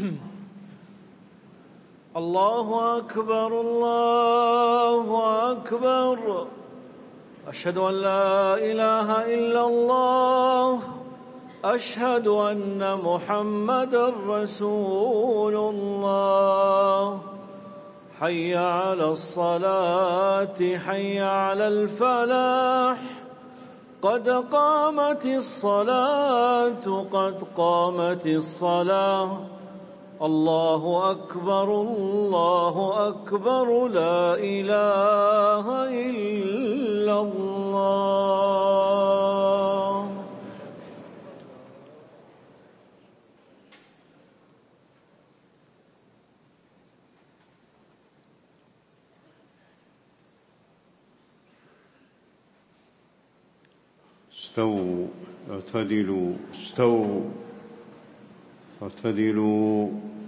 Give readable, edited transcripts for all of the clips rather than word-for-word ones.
الله أكبر الله أكبر. أشهد أن لا إله إلا الله. أشهد أن محمدًا رسول الله. حي على الصلاة حي على الفلاح. قد قامت الصلاة قد قامت الصلاة. الله أكبر الله أكبر. لا إله إلا الله. استووا اعتدلوا استووا اعتدلوا.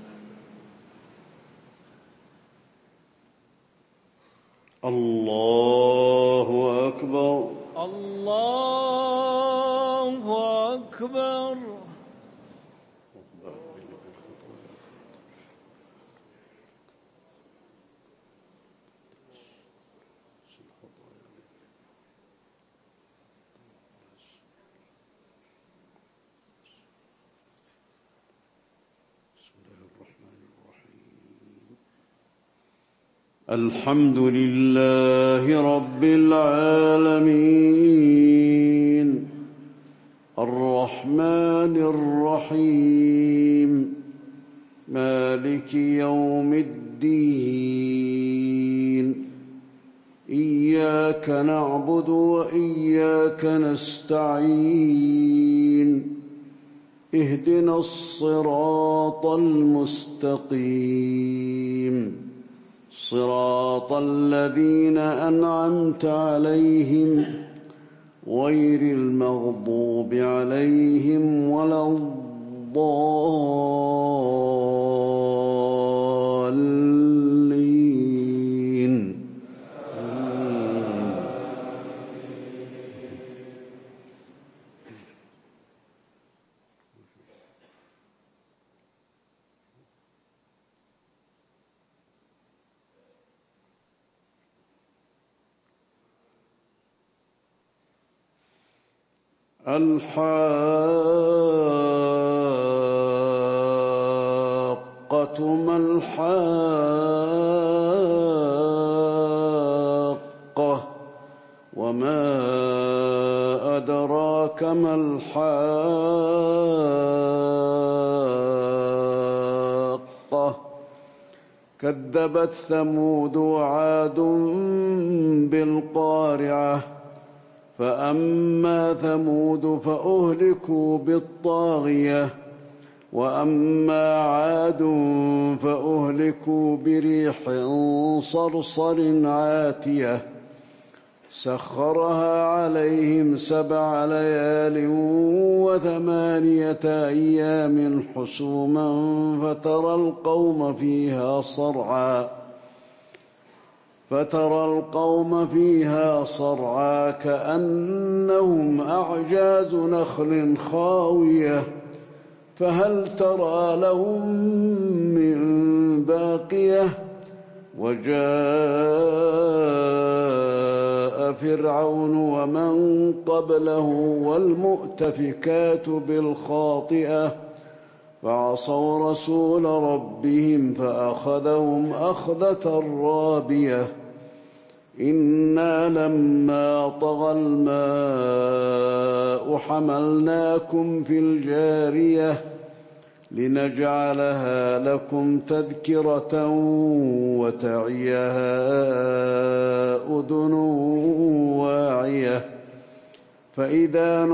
الله أكبر الله أكبر. الحمد لله رب العالمين الرحمن الرحيم مالك يوم الدين. إياك نعبد وإياك نستعين. اهدنا الصراط المستقيم صراط الذين أنعمت عليهم غير المغضوب عليهم ولا الضالين. الحاقة ما الحاقة وما أدراك ما الحاقة. كذبت ثمود وعاد بالقارعة. فأما ثمود فأهلكوا بالطاغية وأما عاد فأهلكوا بريح صرصر عاتية سخرها عليهم 7 ليال و8 أيام حسوما فترى القوم فيها صرعى كأنهم أعجاز نخل خاوية فهل ترى لهم من باقية. وجاء فرعون ومن قبله والمؤتفكات بالخاطئة فعصوا رسول ربهم فأخذهم أخذة رابية. إنا لما طغى الماء حملناكم في الجارية لنجعلها لكم تذكرة وتعيها أذن واعية. فإذا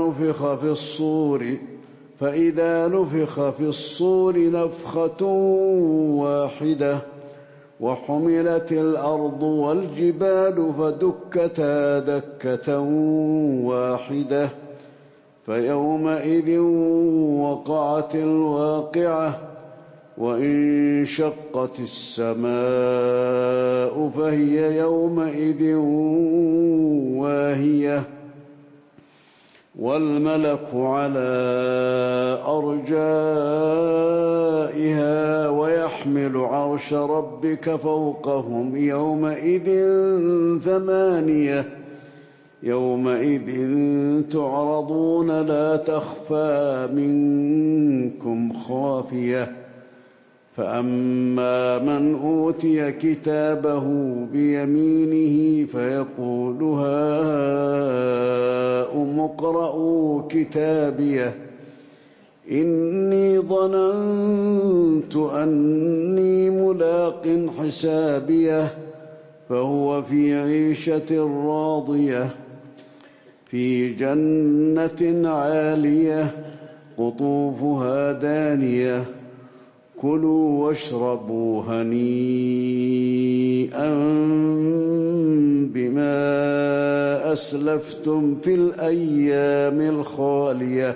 نفخ في الصور نفخة واحدة وحملت الأرض والجبال فدكتا دكة واحدة فيومئذ وقعت الواقعة. وانشقت السماء فهي يومئذ واهية والملك على أرجائها ويحمل عرش ربك فوقهم يومئذ ثمانية يومئذ تعرضون لا تخفى منكم خافية فأما من أوتي كتابه بيمينه فيقول هاؤم اقرءوا كتابيه إني ظننت أني ملاق حسابيه فهو في عيشة راضية في جنة عالية قطوفها دانية كلوا واشربوا هنيئا بما أسلفتم في الأيام الخالية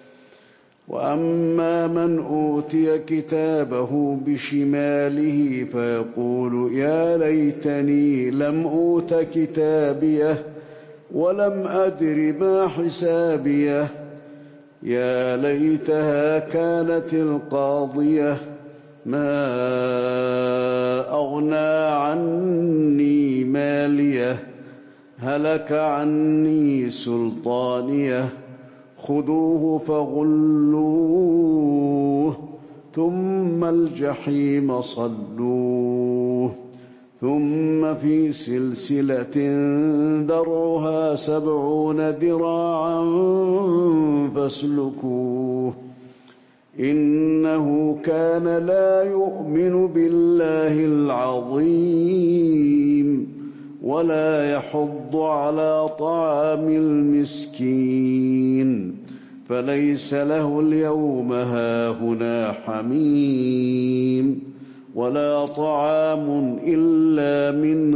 وأما من أوتي كتابه بشماله فيقول يا ليتني لم أوت كتابيه ولم أدر ما حسابيه يا ليتها كانت القاضية ما أغنى عني ماليه هلك عني سلطانيه خذوه فغلوه ثم الجحيم صلوه ثم في سلسلة ذرعها 70 ذراعا فاسلكوه إنه كان لا يؤمن بالله العظيم ولا يحض على طعام المسكين فليس له اليوم هاهنا حميم ولا طعام إلا من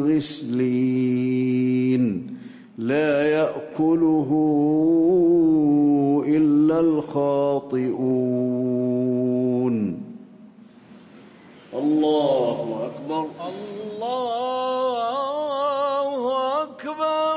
غسلين لا يأكله إلا الخاطئون الله أكبر الله أكبر.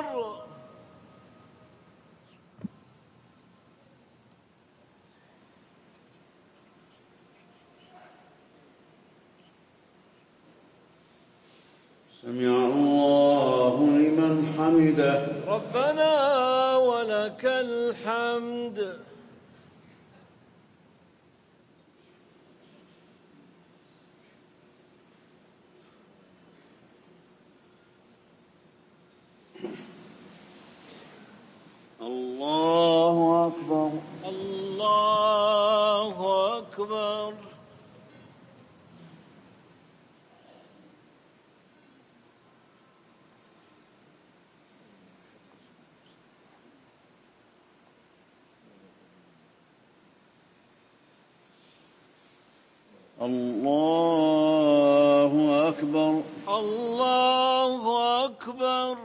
سمع الله لمن حمده ربنا ولك الحمد. الله أكبر الله أكبر. الله أكبر الله أكبر.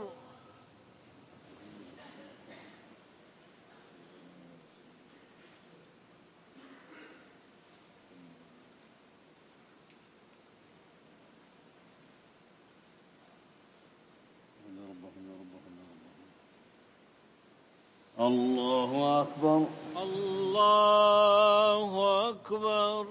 الله أكبر الله أكبر.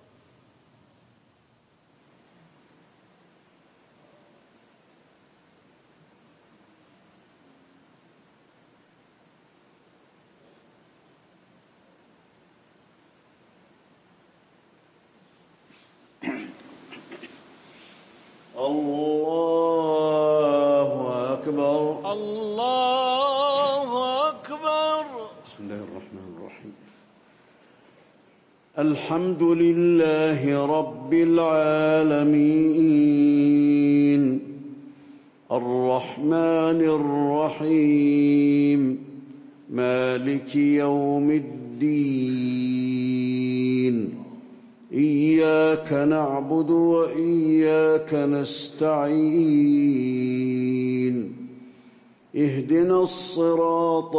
الله أكبر الله أكبر. بسم الله الرحمن الرحيم الحمد لله رب العالمين الرحمن الرحيم مالك يوم الدين إياك نعبد وإياك نستعين اهدنا الصراط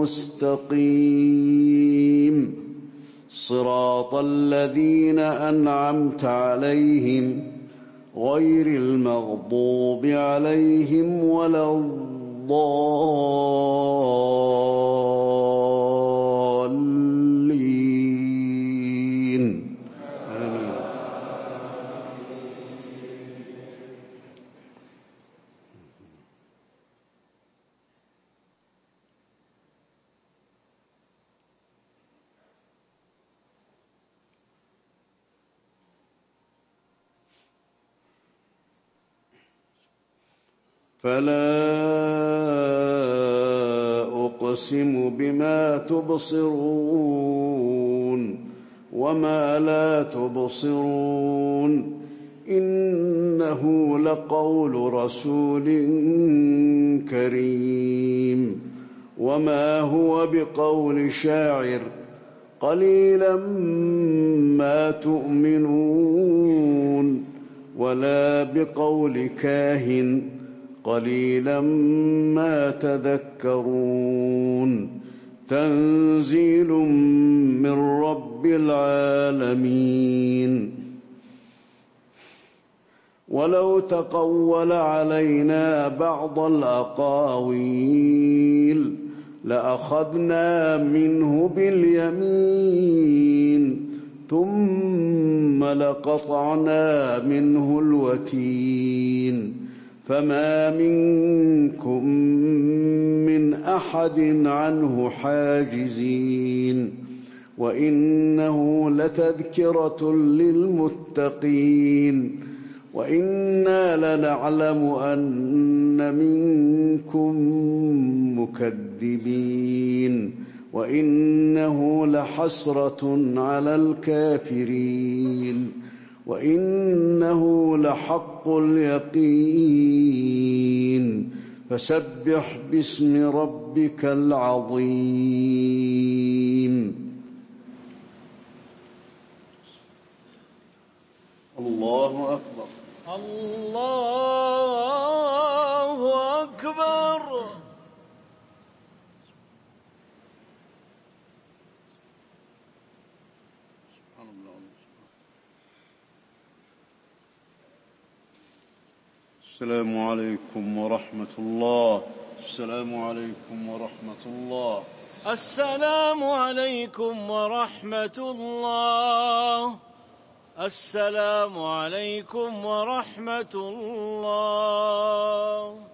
المستقيم صراط الذين أنعمت عليهم غير المغضوب عليهم ولا الضالين. آمين. فلا أقسم بما تبصرون وما لا تبصرون إنه لقول رسول كريم وما هو بقول شاعر قليلا ما تؤمنون ولا بقول كاهن قليلا ما تذكرون تنزيل من رب العالمين ولو تقول علينا بعض الأقاويل لأخذنا منه باليمين ثم لقطعنا منه الوتين فما منكم من أحد عنه حاجزين وإنه لتذكرة للمتقين وإنا لنعلم أن منكم مكذبين وإنه لحسرة على الكافرين وإنه لحق اليقين فسبح باسم ربك العظيم. الله أكبر. الله أكبر. السلام عليكم ورحمة الله. السلام عليكم ورحمة الله. السلام عليكم ورحمة الله. السلام عليكم ورحمة الله.